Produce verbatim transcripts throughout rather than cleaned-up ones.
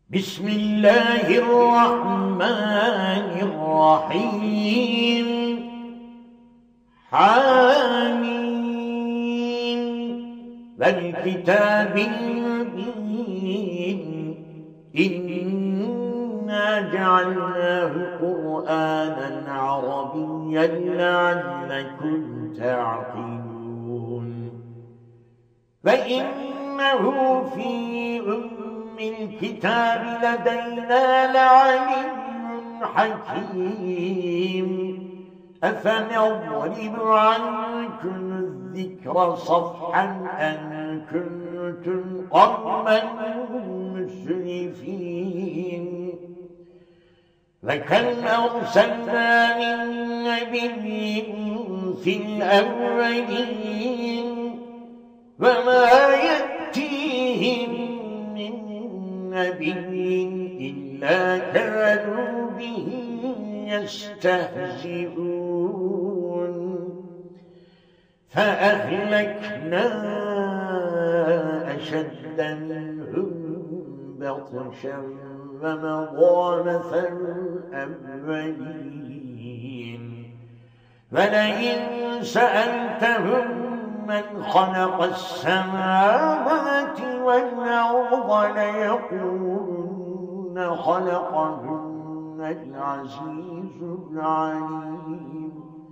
بسم الله الرحمن الرحيم. حامين والكتاب المبين إنا جعلناه قرآنا عربيا لعلكم تعقلون. فإنه في أم الكتاب لدينا لعلي حكيم. أفنضرب عنكم الذكر صفحا أن كنتم قوما مسرفين. فكم أرسلنا من نبي في الأولين وما يأتيهم من نبي إلا كانوا به يستهزئون. فأهلكنا أشد منهم بطشا ومضى مثل الأولين. ولئن سألتهم من خلق السماوات والأرض ليقولن خلقهن العزيز العليم.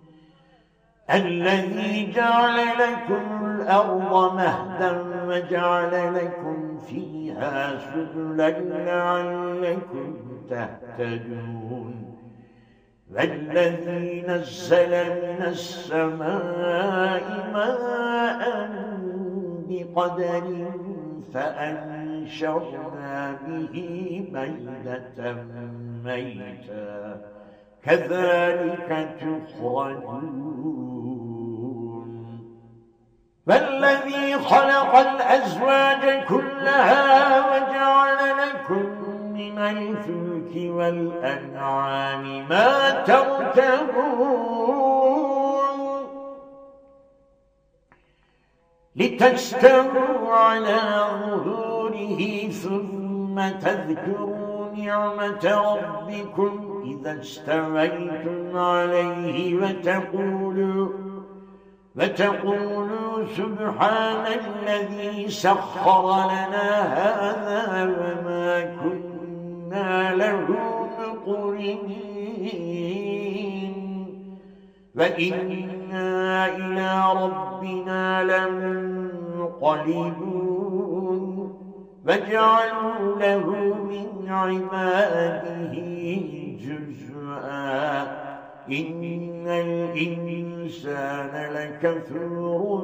الذي جعل لكم الأرض مهدا وجعل لكم فيها سبلا لعلكم تهتدون. والذي نزل من السماء ماء بقدر فأنشرنا به بلدة ميتا كذلك تخرجون. والذي خلق الأزواج كلها وجعل لكم من الفلك والأنعام ما تركبون لتستووا على ظهوره ثم تذكروا نعمة ربكم إذا استويتم عليه وتقولوا وتقولوا سبحان الذي سخر لنا هذا وما كنا له مقرنين وإنا إلى ربنا لمنقلبون. وجعلوا له من عباده جزءا إن الإنسان لكفور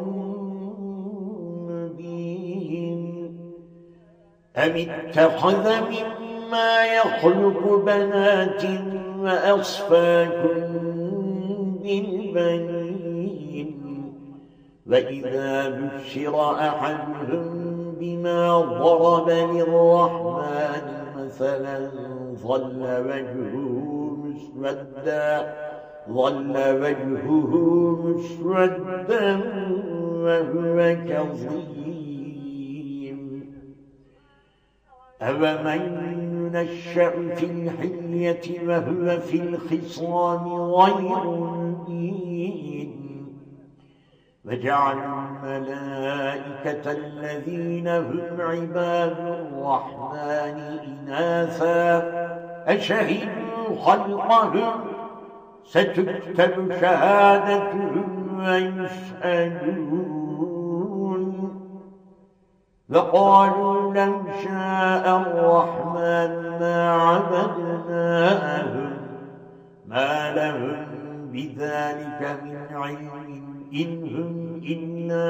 مبين. أم اتخذ مما يخلق بنات وأصفاكم بالبنين. وإذا بشر أحدهم بما ضرب للرحمن مثلا ظل وجهه مسودا ظل وجهه مسودا وهو كظيم. أفمن ينشأ في الحلية وهو في الخصام غير مبين. وجعلوا الملائكة الذين هم عباد الرحمن إناثا أشهدوا خلقهم ستكتب شهادتهم ويسألون. وقالوا لو شاء الرحمن ما عبدناهم ما لهم بذلك من علم إن هم إلا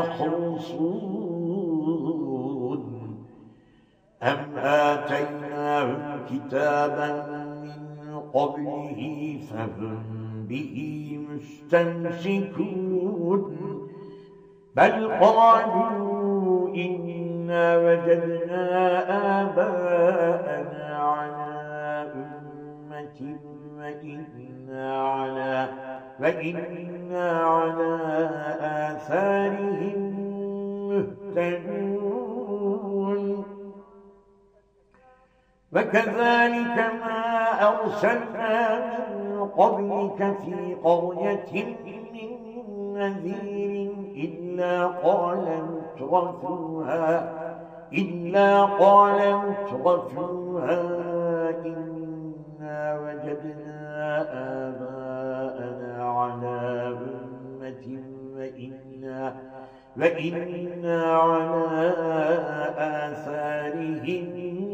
يخرصون. أم آتيناهم كتابا من قبله فهم به مستمسكون. بل قالوا إنا وجدنا آباءنا على أمة وإنا على وإنا على آثارهم مهتدون. وكذلك ما أرسلنا من قبلك في قرية من نذير إلا قال مترفوها إلا قال مترفوها إنا وجدنا آباءنا على أمة وإنا, وإنا على آثارهم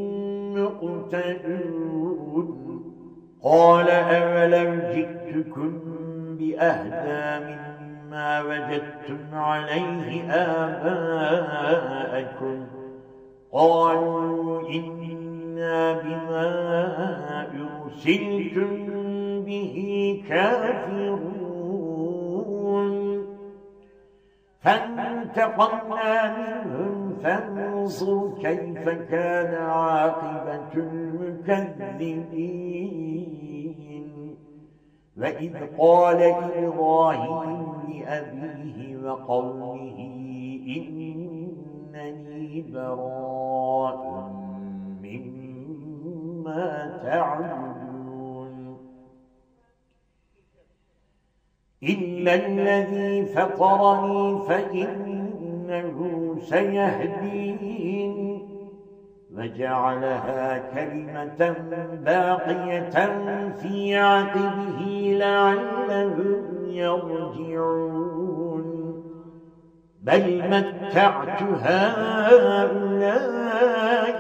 مقتدون قال أولو جئتكم بأهدى مما وجدتم عليه آباءكم قالوا إنا بما أرسلتم به كافرون فانتقمنا منهم فانظر كيف كان عاقبة المكذبين وإذ قال إبراهيم لأبيه وقومه إنني براء مما تعبدون إلا الذي فطرني فإنه سيهدين وجعلها كلمة باقية في عقبه لعلهم يرجعون بل متعت هؤلاء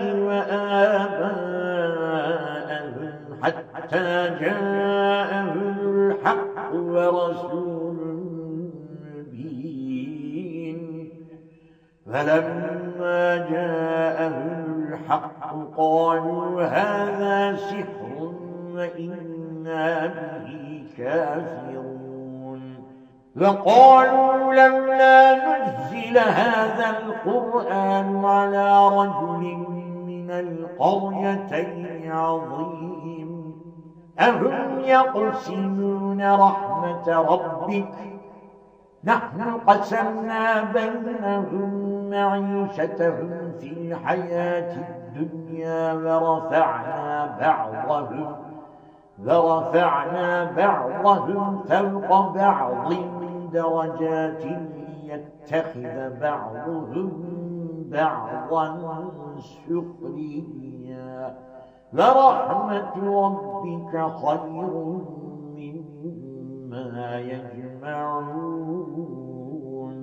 وآباءهم حتى جاءهم الحق ورسول مبين فلما جاءهم الحق قالوا هذا سحر وإنا به كافرون وقالوا لولا نزل هذا القرآن على رجل من القريتين عظيم أهم يقسمون رحمة ربك نحن قسمنا بينهم معيشتهم في الحياة الدنيا ورفعنا بعضهم ورفعنا بعضهم فوق بعض درجات ليتخذ بعضهم بعضا سخريا ورحمة ربك خير مما يجمعون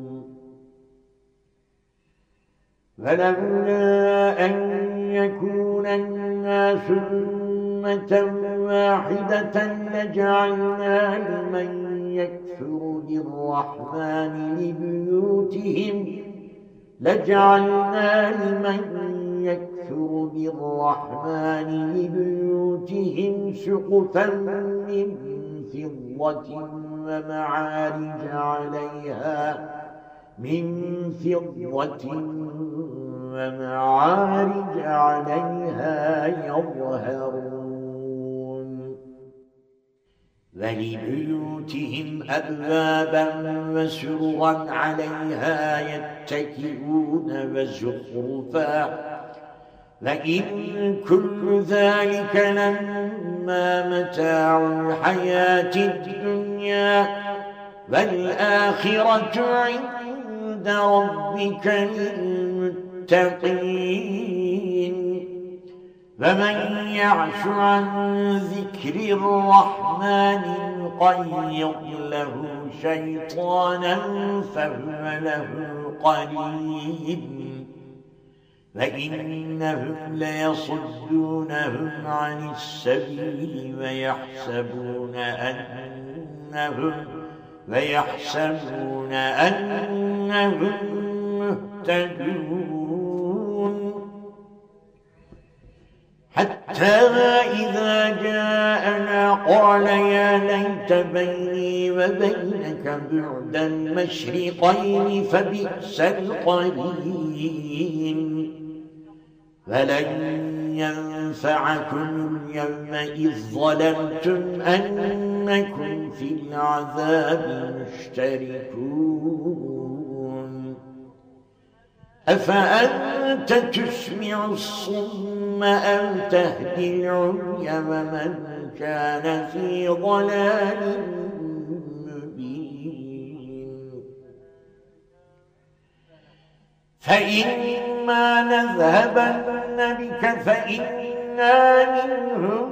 فلولا أن يكون الناس أمة واحدة لجعلنا لمن يكفر بالرحمن لبيوتهم لجعلنا لمن يكفر بالرحمن لبيوتهم سقفا من فضة ومعارج عليها من فضة ومعارج عليها يظهرون ولبيوتهم أبوابا وسررا عليها يتكئون وزخرفا وإن كل ذلك لما متاع الحياة الدنيا والآخرة عند ربك للمتقين فمن يعش عن ذكر الرحمن نقيض له شيطانا فهو له قرين فإنهم ليصدونهم عن السبيل ويحسبون أنهم ويحسبون أنهم مهتدون حتى إذا جاءنا قال يا ليت بيني وبينك بعد المشرقين فبئس القرين فلن ينفعكم اليوم إذ ظلمتم أنكم في العذاب مشتركون أفأنت تسمع الصم أو تهدي العمي ومن كان في ضلال مبين فإما نذهبن بك فإنا منهم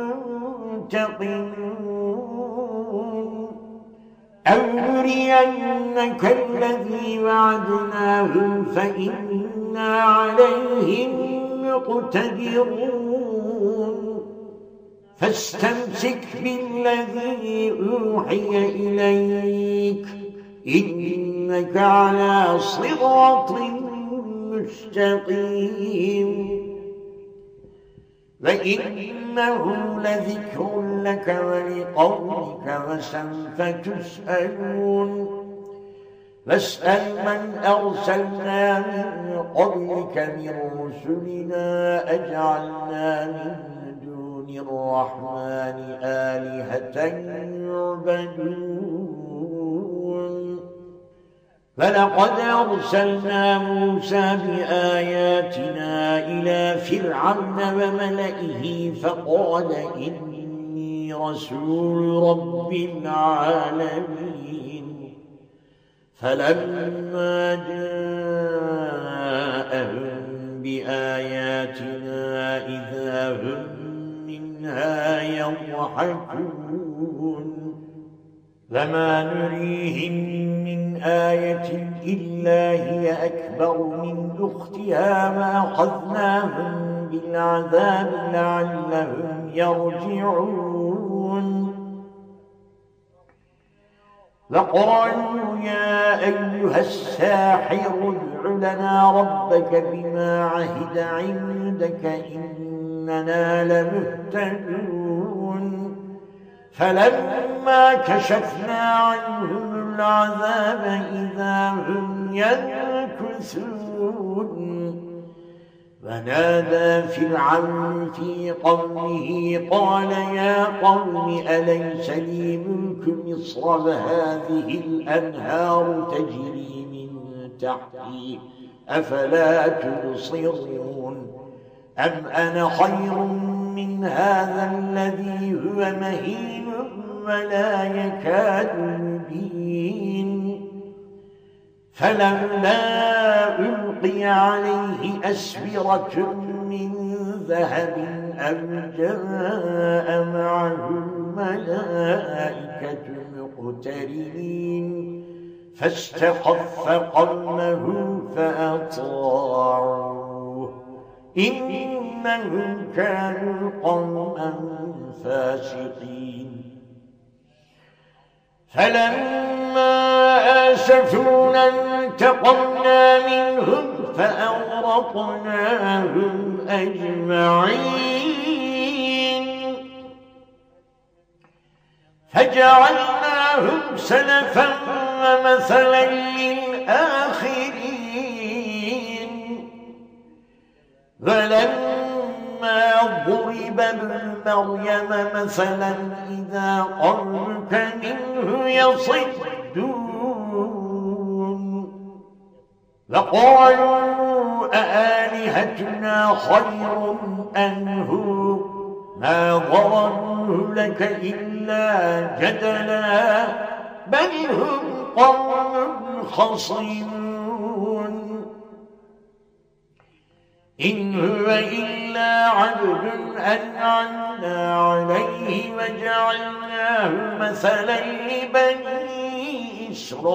منتقمون أو نرينك الذي وعدناهم فإنا عليهم مقتدرون فاستمسك بالذي أوحي إليك إنك على صراط مستقيم وإنه لذكر لك ولقومك وسوف تسألون واسأل من أرسلنا من قبلك من رسلنا أجعلنا من دون الرحمن آلهة يعبدون فلقد أرسلنا موسى بآياتنا إلى فرعون وملئه فقال إني رسول رب العالمين فلما جاءهم بآياتنا إذا هم منها يضحكون وما نريهم من آية إلا هي أكبر من أختها وأخذناهم بالعذاب لعلهم يرجعون وقالوا يا أيها الساحر ادع لنا ربك بما عهد عندك إننا لمهتدون فلما كشفنا عنهم العذاب إذا هم ينكثون ونادى فرعون في قومه قال يا قوم أليس لي ملك مصر وهذه الأنهار تجري من تحتي أفلا تبصرون أم أنا خير من هذا الذي هو مهين ولا يكاد يبين فلولا ألقي عليه أسورة من ذهب أو جاء معه الملائكة مقترنين فاستخف قومه فأطاعوه إنهم كانوا قوما فاسقين فلما آسفونا انتقمنا منهم فأغرقناهم أجمعين فجعلناهم سلفا ومثلا للآخرين ولما ضرب ابن مريم مثلا إذا قومك منه يصدون وقالوا أآلهتنا خير أم هو ما ضربوه لك إلا جدلا بل هم قوم خصمون إن هو إلا عبد أنعمنا عليه وجعلناه مثلا لبني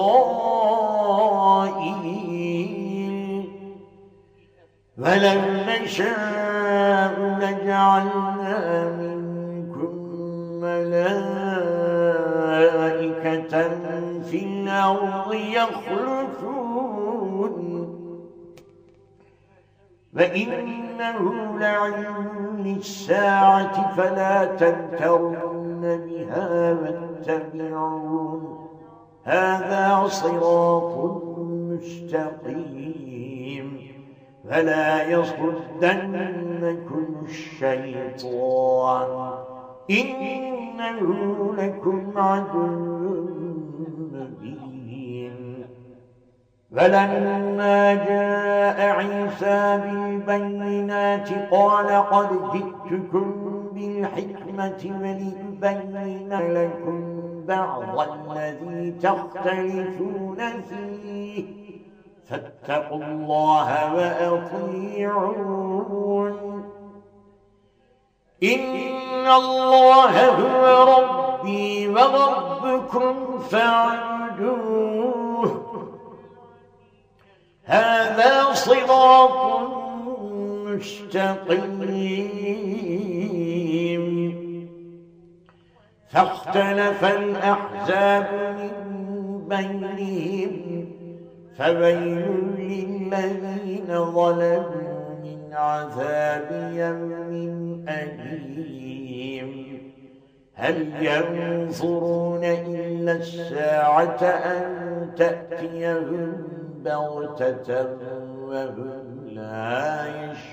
إسرائيل ولو نشاء لجعلنا منكم ملائكة في الأرض يخلفون وإنه لعلم للساعة فلا تمترن بها واتبعون هذا صراط مستقيم فلا يصدنكم الشيطان إنه لكم عدو مبين فلما جاء عيسى بالبينات قال قد جئتكم بالحكمة ولأبين لكم بعض الذي تختلفون فيه فاتقوا الله وأطيعون إن الله هو ربي وربكم فاعبدوه هذا صراط مستقيم فاختلف الأحزاب من بينهم فويل للذين ظلموا من عذاب يوم أليم هل ينظرون إلا الساعة أن تأتيهم بغتة وهم لا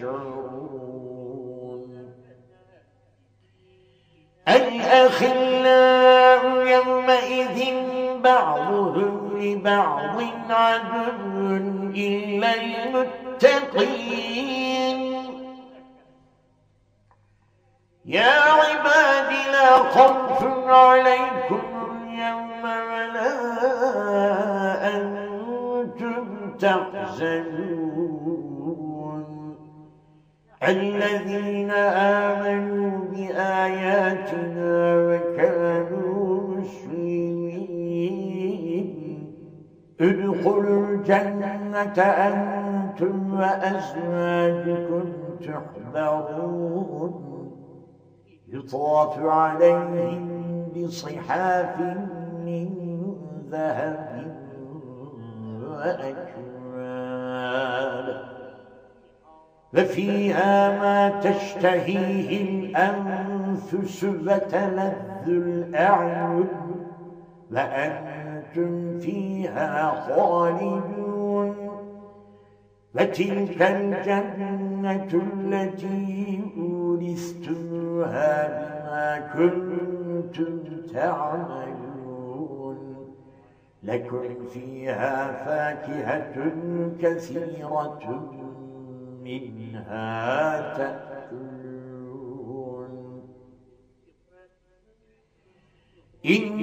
يشعرون الأخلاء يومئذ بعضهم لبعض عدو إلا المتقين يا عباد لا خوف عليكم اليوم ولا أنتم تحزنون الذين آمنوا بآياتنا وكانوا مسلمين ادخلوا الجنة أنتم وأزواجكم تحبرون يطاف عليهم بصحاف من ذهب وأكواب وفيها ما تشتهيه الأنفس وتلذ الأعين وأنتم فيها خالدون وتلك الجنة التي أورثتموها بما كنتم تعملون لكم فيها فاكهة كثيرة منها تأكلون إن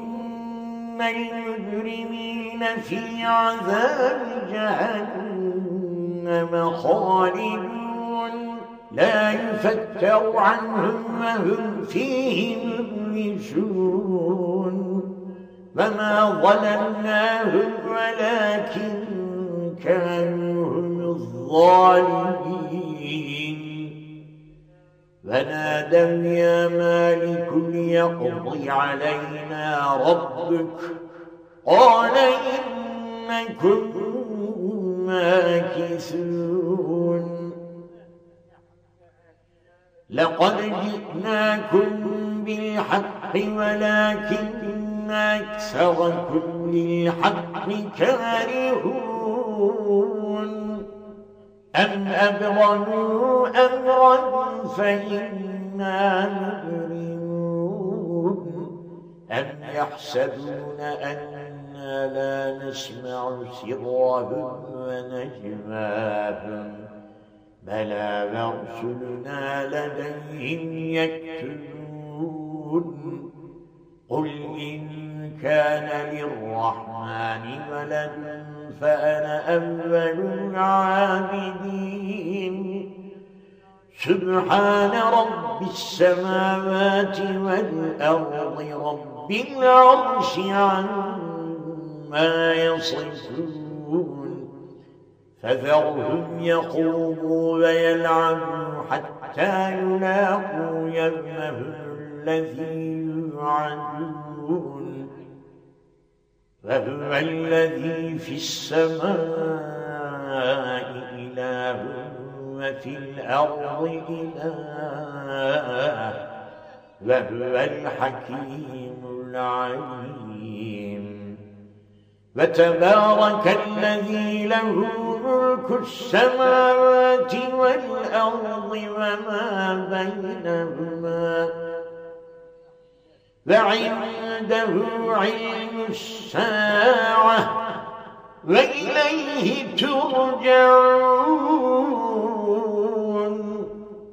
المجرمين في عذاب جهنم خالدون لا يفتر عنهم وهم فيه مبلسون وما ظلمناهم ولكن كانوا هم الظالمين ونادوا يا مالك ليقضي علينا ربك قال إنكم ماكثون لقد جئناكم بالحق ولكن أكثركم للحق كارهون أم أبرموا أمرا فإنا مبرمون أم يحسبون أنا لا نسمع سرهم ونجواهم بلى ورسلنا لديهم يكتبون قل إن كان للرحمن ولد فأنا أول العابدين سبحان رب السماوات والأرض رب العرش عما يصفون فذرهم يخوضوا ويلعبوا حتى يلاقوا يومهم الذي يوعدون وهو الذي في السماء إله وفي الأرض إله وهو الحكيم العليم وتبارك الذي له ملك السماوات والأرض وما بينهما وعنده علم الساعة وإليه ترجعون.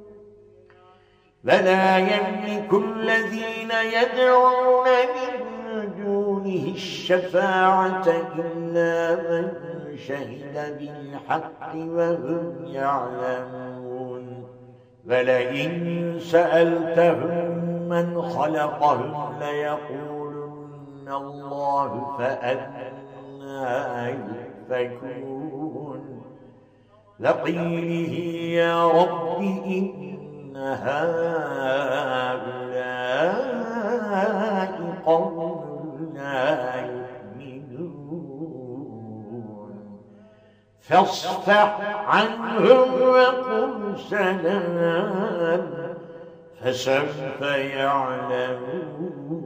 فلا يملك الذين يدعون من دونه الشفاعة إلا من شهد بالحق وهم يعلمون. ولئن سألتهم من خلقهم ليقولن الله فأنى يؤفكون. لقيله يا رب إن هؤلاء قوم لا يؤمنون فاصفح عنهم وقل سلام فسوف يعلمون.